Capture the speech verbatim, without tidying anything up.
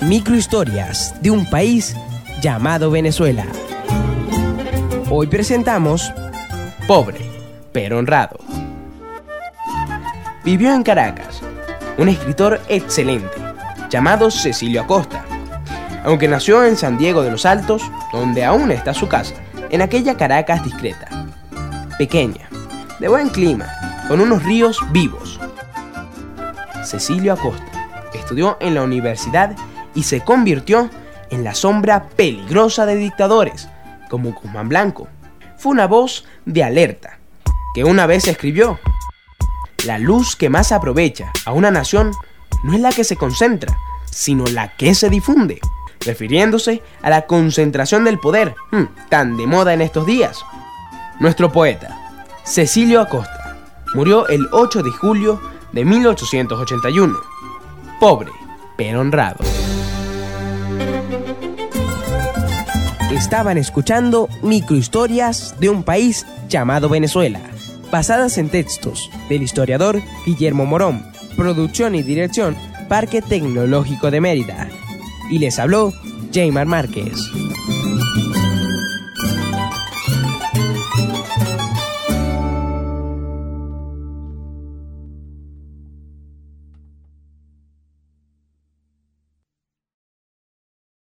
Microhistorias de un país llamado Venezuela. Hoy presentamos Pobre, pero honrado. Vivió en Caracas un escritor excelente llamado Cecilio Acosta. Aunque nació en San Diego de los Altos, donde aún está su casa, en aquella Caracas discreta, pequeña, de buen clima, con unos ríos vivos. Cecilio Acosta estudió en la universidad y se convirtió en la sombra peligrosa de dictadores, como Guzmán Blanco. Fue una voz de alerta, que una vez escribió: la luz que más aprovecha a una nación no es la que se concentra, sino la que se difunde, refiriéndose a la concentración del poder, hmm, tan de moda en estos días. Nuestro poeta, Cecilio Acosta, murió el ocho de julio de mil ochocientos ochenta y uno. Pobre, pero honrado. Estaban escuchando Microhistorias de un país llamado Venezuela, basadas en textos del historiador Guillermo Morón, producción y dirección Parque Tecnológico de Mérida. Y les habló Jaymar Márquez.